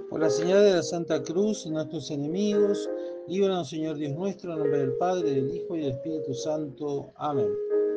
Por la señal de la Santa Cruz, nuestros enemigos, líbranos, Señor Dios nuestro, en nombre del Padre, del Hijo y del Espíritu Santo. Amén.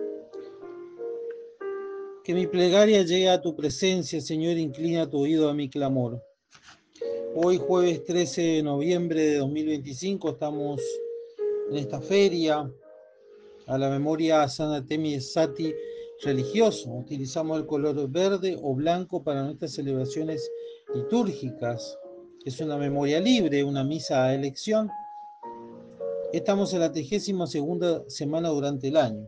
Que mi plegaria llegue a tu presencia, Señor, inclina tu oído a mi clamor. Hoy, jueves 13 de noviembre de 2025, estamos en esta feria a la memoria a San Artemis Sati religioso. Utilizamos el color verde o blanco para nuestras celebraciones litúrgicas. Es una memoria libre, una misa a elección. Estamos en la 32ª semana durante el año.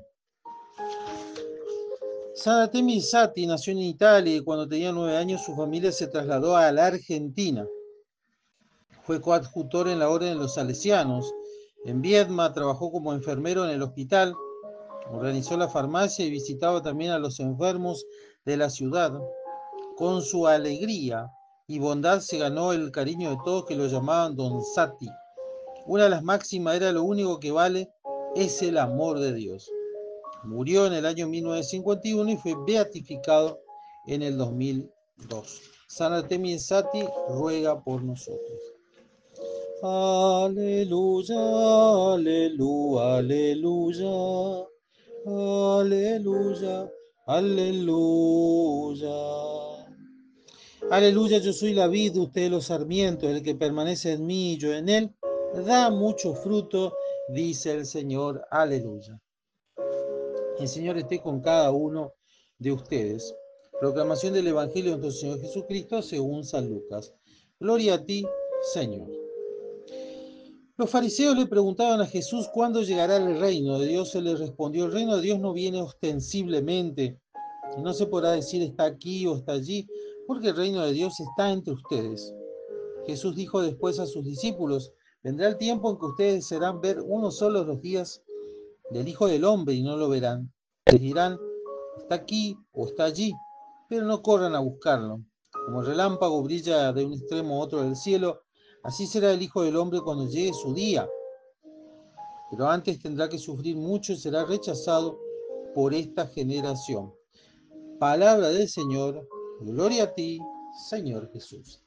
San Artemis Sati nació en Italia y cuando tenía 9 años su familia se trasladó a la Argentina. Fue coadjutor en la Orden de los Salesianos. En Viedma trabajó como enfermero en el hospital, organizó la farmacia y visitaba también a los enfermos de la ciudad. Con su alegría y bondad se ganó el cariño de todos que lo llamaban Don Sati. Una de las máximas era: lo único que vale es el amor de Dios. Murió en el año 1951 y fue beatificado en el 2002. San Artemis Sati ruega por nosotros. Aleluya, aleluya, aleluya, aleluya, aleluya. Aleluya, yo soy la vid, ustedes los sarmientos, el que permanece en mí y yo en él, da mucho fruto, dice el Señor. Aleluya. El Señor esté con cada uno de ustedes. Proclamación del Evangelio de nuestro Señor Jesucristo según San Lucas. Gloria a ti, Señor. Los fariseos le preguntaban a Jesús cuándo llegará el reino de Dios. Él les respondió: el reino de Dios no viene ostensiblemente, y no se podrá decir está aquí o está allí, porque el reino de Dios está entre ustedes. Jesús dijo después a sus discípulos: vendrá el tiempo en que ustedes desearán ver uno solo los días del Hijo del Hombre y no lo verán. Les dirán: está aquí o está allí, pero no corran a buscarlo. Como el relámpago brilla de un extremo a otro del cielo, así será el Hijo del Hombre cuando llegue su día. Pero antes tendrá que sufrir mucho y será rechazado por esta generación. Palabra del Señor. Gloria a ti, Señor Jesús.